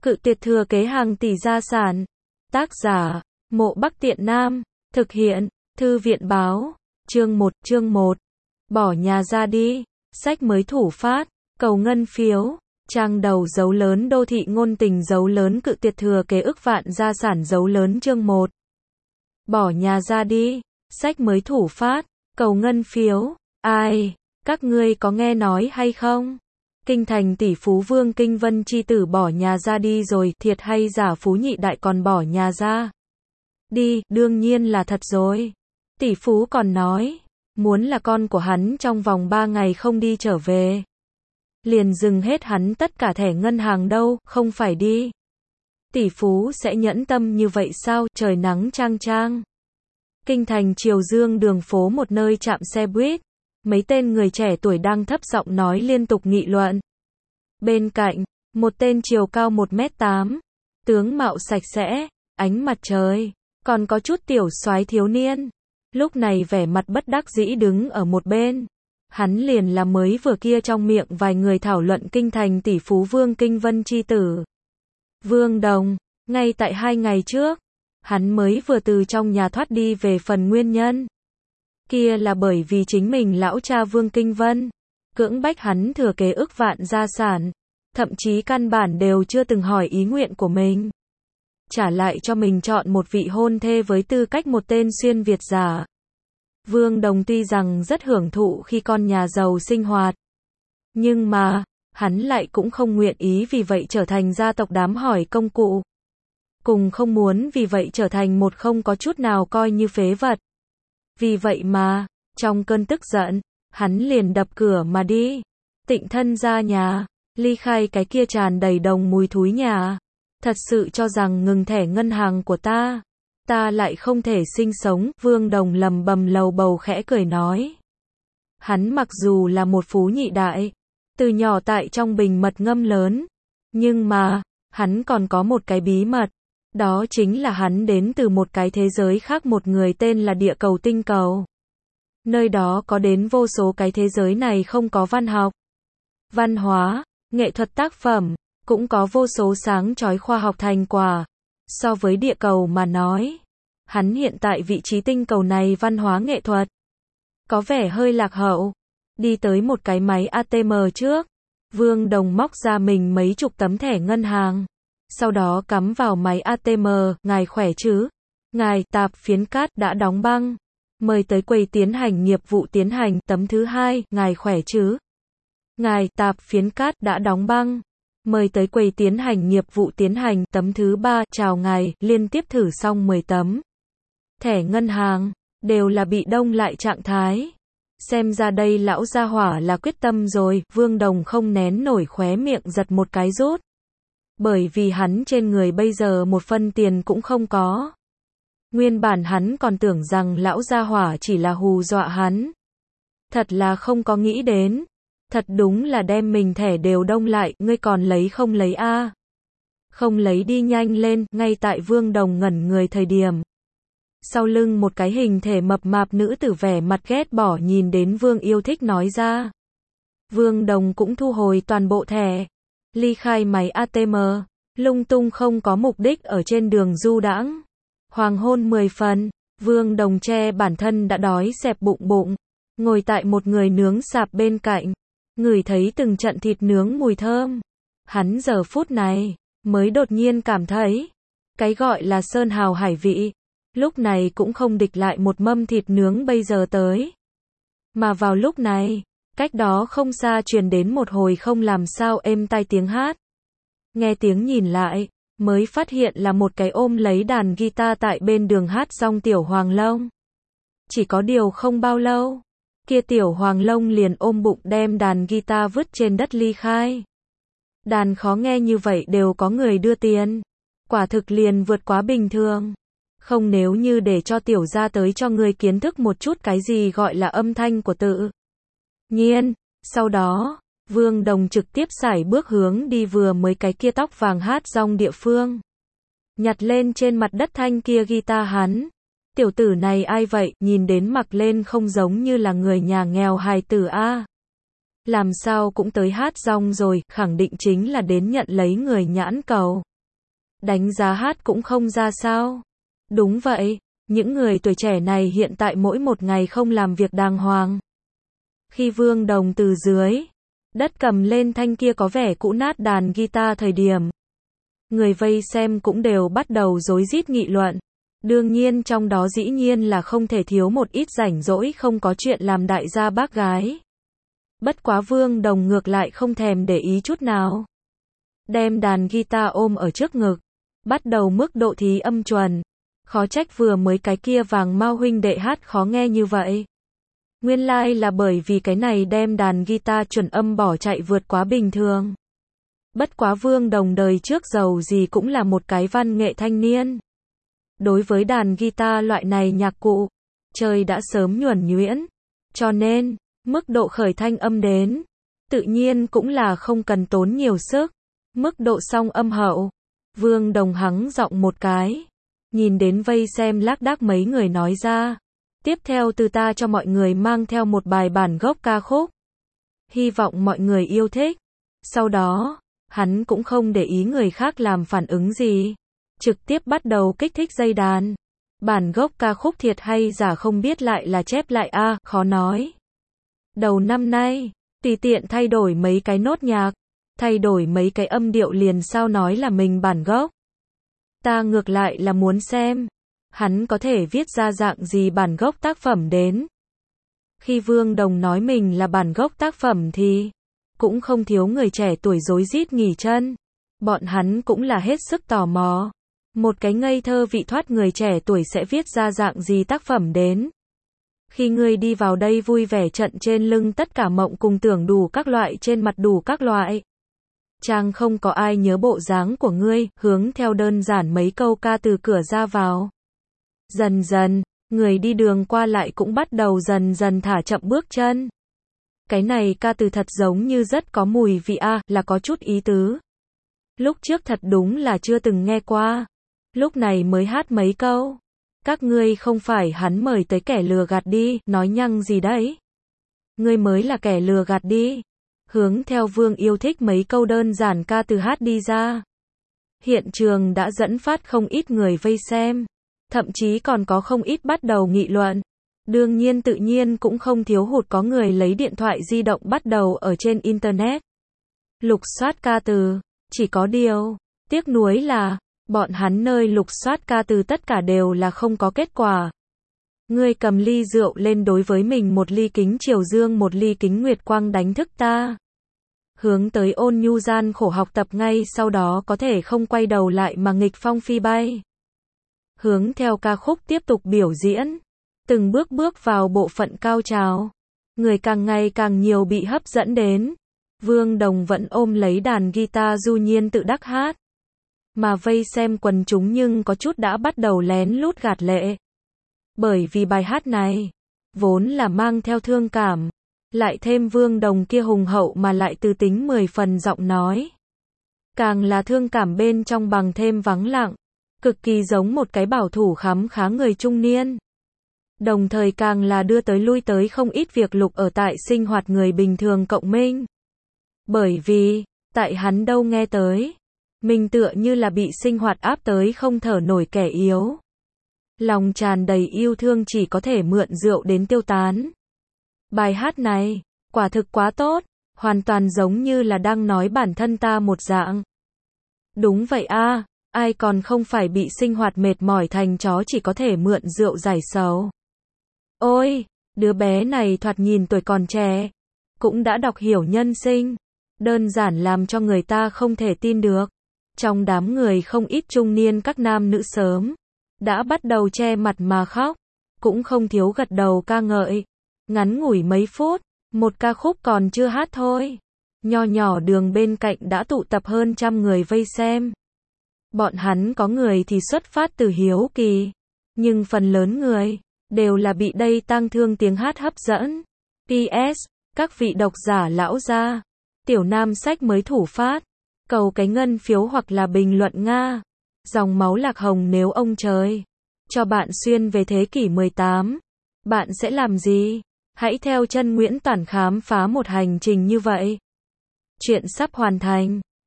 Cự tuyệt thừa kế hàng tỷ gia sản. Tác giả, Mộ Bắc Tiện Nam. Thực hiện, Thư viện báo. Chương 1. Bỏ nhà ra đi. Sách mới thủ phát. Cầu ngân phiếu. Trang đầu dấu lớn đô thị ngôn tình dấu lớn cự tuyệt thừa kế ức vạn gia sản dấu lớn chương 1. Bỏ nhà ra đi. Sách mới thủ phát. Cầu ngân phiếu. Ai? Các ngươi có nghe nói hay không? Kinh thành tỷ phú Vương Kinh Vân chi tử bỏ nhà ra đi rồi, thiệt hay giả phú nhị đại còn bỏ nhà ra đi, đương nhiên là thật rồi. Tỷ phú còn nói, muốn là con của hắn trong vòng 3 ngày không đi trở về, liền dừng hết hắn tất cả thẻ ngân hàng đâu, không phải đi. Tỷ phú sẽ nhẫn tâm như vậy sao, trời nắng chang chang. Kinh thành Triều Dương đường phố một nơi trạm xe buýt. Mấy tên người trẻ tuổi đang thấp giọng nói liên tục nghị luận. Bên cạnh, một tên chiều cao 1m8, tướng mạo sạch sẽ, ánh mặt trời, còn có chút tiểu soái thiếu niên. Lúc này vẻ mặt bất đắc dĩ đứng ở một bên. Hắn liền là mới vừa kia trong miệng vài người thảo luận kinh thành tỷ phú Vương Kinh Vân chi tử. Vương Đồng, ngay tại 2 ngày trước, hắn mới vừa từ trong nhà thoát đi về phần nguyên nhân. Kia là bởi vì chính mình lão cha Vương Kinh Vân cưỡng bách hắn thừa kế ức vạn gia sản, thậm chí căn bản đều chưa từng hỏi ý nguyện của mình. Trả lại cho mình chọn một vị hôn thê với tư cách một tên xuyên Việt giả. Vương Đồng tuy rằng rất hưởng thụ khi con nhà giàu sinh hoạt, nhưng mà, hắn lại cũng không nguyện ý vì vậy trở thành gia tộc đám hỏi công cụ. Cùng không muốn vì vậy trở thành một không có chút nào coi như phế vật. Vì vậy mà, trong cơn tức giận, hắn liền đập cửa mà đi. Tịnh thân ra nhà, ly khai cái kia tràn đầy đồng mùi thúi nhà. Thật sự cho rằng ngừng thẻ ngân hàng của ta lại không thể sinh sống. Vương Đồng lầm bầm lầu bầu khẽ cười nói. Hắn mặc dù là một phú nhị đại, từ nhỏ tại trong bình mật ngâm lớn, nhưng mà, hắn còn có một cái bí mật. Đó chính là hắn đến từ một cái thế giới khác, một người tên là địa cầu tinh cầu. Nơi đó có đến vô số cái thế giới này không có văn học, văn hóa, nghệ thuật tác phẩm, cũng có vô số sáng chói khoa học thành quả. So với địa cầu mà nói, hắn hiện tại vị trí tinh cầu này văn hóa nghệ thuật có vẻ hơi lạc hậu. Đi tới một cái máy ATM trước, Vương Đồng móc ra mình mấy chục tấm thẻ ngân hàng. Sau đó cắm vào máy ATM, ngài khỏe chứ? Ngài, tạp phiến cát đã đóng băng. Mời tới quầy tiến hành nghiệp vụ tiến hành, tấm thứ 2, ngài khỏe chứ? Ngài, tạp phiến cát đã đóng băng. Mời tới quầy tiến hành nghiệp vụ tiến hành, tấm thứ 3, chào ngài, liên tiếp thử xong 10 tấm. Thẻ ngân hàng, đều là bị đông lại trạng thái. Xem ra đây lão gia hỏa là quyết tâm rồi, Vương Đồng không nén nổi khóe miệng giật một cái rút. Bởi vì hắn trên người bây giờ một phân tiền cũng không có. Nguyên bản hắn còn tưởng rằng lão gia hỏa chỉ là hù dọa hắn. Thật là không có nghĩ đến. Thật đúng là đem mình thẻ đều đông lại, ngươi còn lấy không lấy a? Không lấy đi nhanh lên, ngay tại Vương Đồng ngẩn người thời điểm. Sau lưng một cái hình thể mập mạp nữ tử vẻ mặt ghét bỏ nhìn đến Vương Yêu Thích nói ra. Vương Đồng cũng thu hồi toàn bộ thẻ. Ly khai máy ATM, lung tung không có mục đích ở trên đường du đãng. Hoàng hôn 10 phần, Vương Đồng che bản thân đã đói xẹp bụng, ngồi tại một người nướng sạp bên cạnh, ngửi thấy từng trận thịt nướng mùi thơm. Hắn giờ phút này, mới đột nhiên cảm thấy, cái gọi là sơn hào hải vị, lúc này cũng không địch lại một mâm thịt nướng bây giờ tới. Mà vào lúc này, cách đó không xa truyền đến một hồi không làm sao êm tai tiếng hát. Nghe tiếng nhìn lại, mới phát hiện là một cái ôm lấy đàn guitar tại bên đường hát xong tiểu Hoàng Long. Chỉ có điều không bao lâu, kia tiểu Hoàng Long liền ôm bụng đem đàn guitar vứt trên đất ly khai. Đàn khó nghe như vậy đều có người đưa tiền. Quả thực liền vượt quá bình thường. Không, nếu như để cho tiểu gia tới cho người kiến thức một chút cái gì gọi là âm thanh của tự nhiên. Sau đó, Vương Đồng trực tiếp sải bước hướng đi vừa mới cái kia tóc vàng hát rong địa phương. Nhặt lên trên mặt đất thanh kia guitar hắn. Tiểu tử này ai vậy, nhìn đến mặc lên không giống như là người nhà nghèo hài tử a. Làm sao cũng tới hát rong rồi, khẳng định chính là đến nhận lấy người nhãn cầu. đánh giá hát cũng không ra sao. Đúng vậy, những người tuổi trẻ này hiện tại mỗi một ngày không làm việc đàng hoàng. Khi Vương Đồng từ dưới đất cầm lên thanh kia có vẻ cũ nát đàn guitar thời điểm, người vây xem cũng đều bắt đầu rối rít nghị luận. Đương nhiên trong đó dĩ nhiên là không thể thiếu một ít rảnh rỗi không có chuyện làm đại gia bác gái. Bất quá Vương Đồng ngược lại không thèm để ý chút nào. Đem đàn guitar ôm ở trước ngực, bắt đầu mức độ thí âm chuẩn. Khó trách vừa mới cái kia Vàng Mao huynh đệ hát khó nghe như vậy. Nguyên lai là bởi vì cái này đem đàn guitar chuẩn âm bỏ chạy vượt quá bình thường. Bất quá Vương Đồng đời trước giàu gì cũng là một cái văn nghệ thanh niên. Đối với đàn guitar loại này nhạc cụ, trời đã sớm nhuần nhuyễn. Cho nên, mức độ khởi thanh âm đến, tự nhiên cũng là không cần tốn nhiều sức. Mức độ song âm hậu, Vương Đồng hắng giọng một cái. Nhìn đến vây xem lác đác mấy người nói ra. Tiếp theo từ ta cho mọi người mang theo một bài bản gốc ca khúc. Hy vọng mọi người yêu thích. Sau đó, hắn cũng không để ý người khác làm phản ứng gì. Trực tiếp bắt đầu kích thích dây đàn. Bản gốc ca khúc thiệt hay giả không biết lại là chép lại khó nói. Đầu năm nay, tùy tiện thay đổi mấy cái nốt nhạc, thay đổi mấy cái âm điệu liền sao nói là mình bản gốc. Ta ngược lại là muốn xem, hắn có thể viết ra dạng gì bản gốc tác phẩm đến. Khi Vương Đồng nói mình là bản gốc tác phẩm thì cũng không thiếu người trẻ tuổi rối rít nghỉ chân. Bọn hắn cũng là hết sức tò mò. Một cái ngây thơ vị thoát người trẻ tuổi sẽ viết ra dạng gì tác phẩm đến. Khi ngươi đi vào đây vui vẻ trận trên lưng tất cả mộng cùng tưởng đủ các loại trên mặt đủ các loại. Chàng không có ai nhớ bộ dáng của ngươi, hướng theo đơn giản mấy câu ca từ cửa ra vào. Dần dần, người đi đường qua lại cũng bắt đầu dần dần thả chậm bước chân. Cái này ca từ thật giống như rất có mùi vị là có chút ý tứ. Lúc trước thật đúng là chưa từng nghe qua. Lúc này mới hát mấy câu. Các ngươi không phải hắn mời tới kẻ lừa gạt đi, nói nhăng gì đấy. Ngươi mới là kẻ lừa gạt đi. Hướng theo Vương yêu thích mấy câu đơn giản ca từ hát đi ra. Hiện trường đã dẫn phát không ít người vây xem. Thậm chí còn có không ít bắt đầu nghị luận. Đương nhiên tự nhiên cũng không thiếu hụt có người lấy điện thoại di động bắt đầu ở trên Internet. Lục soát ca từ. Chỉ có điều, tiếc nuối là, bọn hắn nơi lục soát ca từ tất cả đều là không có kết quả. Ngươi cầm ly rượu lên đối với mình một ly kính chiều dương một ly kính nguyệt quang đánh thức ta. Hướng tới ôn nhu gian khổ học tập ngay sau đó có thể không quay đầu lại mà nghịch phong phi bay. Hướng theo ca khúc tiếp tục biểu diễn. Từng bước bước vào bộ phận cao trào. Người càng ngày càng nhiều bị hấp dẫn đến. Vương Đồng vẫn ôm lấy đàn guitar du nhiên tự đắc hát. Mà vây xem quần chúng nhưng có chút đã bắt đầu lén lút gạt lệ. Bởi vì bài hát này, vốn là mang theo thương cảm. Lại thêm Vương Đồng kia hùng hậu mà lại từ tính 10 phần giọng nói. Càng là thương cảm bên trong bằng thêm vắng lặng. Cực kỳ giống một cái bảo thủ khám khá người trung niên. Đồng thời càng là đưa tới lui tới không ít việc lục ở tại sinh hoạt người bình thường cộng minh. Bởi vì, tại hắn đâu nghe tới. Mình tựa như là bị sinh hoạt áp tới không thở nổi kẻ yếu. Lòng tràn đầy yêu thương chỉ có thể mượn rượu đến tiêu tán. Bài hát này, quả thực quá tốt, hoàn toàn giống như là đang nói bản thân ta một dạng. Đúng vậy ai còn không phải bị sinh hoạt mệt mỏi thành chó chỉ có thể mượn rượu giải sầu. Ôi, đứa bé này thoạt nhìn tuổi còn trẻ, cũng đã đọc hiểu nhân sinh, đơn giản làm cho người ta không thể tin được. Trong đám người không ít trung niên các nam nữ sớm, đã bắt đầu che mặt mà khóc, cũng không thiếu gật đầu ca ngợi. Ngắn ngủi mấy phút, một ca khúc còn chưa hát thôi. Nho nhỏ đường bên cạnh đã tụ tập hơn 100 người vây xem. Bọn hắn có người thì xuất phát từ hiếu kỳ, nhưng phần lớn người đều là bị đây tang thương tiếng hát hấp dẫn. PS, các vị độc giả lão gia, tiểu nam sách mới thủ phát, cầu cái ngân phiếu hoặc là bình luận Nga. Dòng máu lạc hồng nếu ông trời cho bạn xuyên về thế kỷ 18, bạn sẽ làm gì? Hãy theo chân Nguyễn Toản khám phá một hành trình như vậy. Chuyện sắp hoàn thành.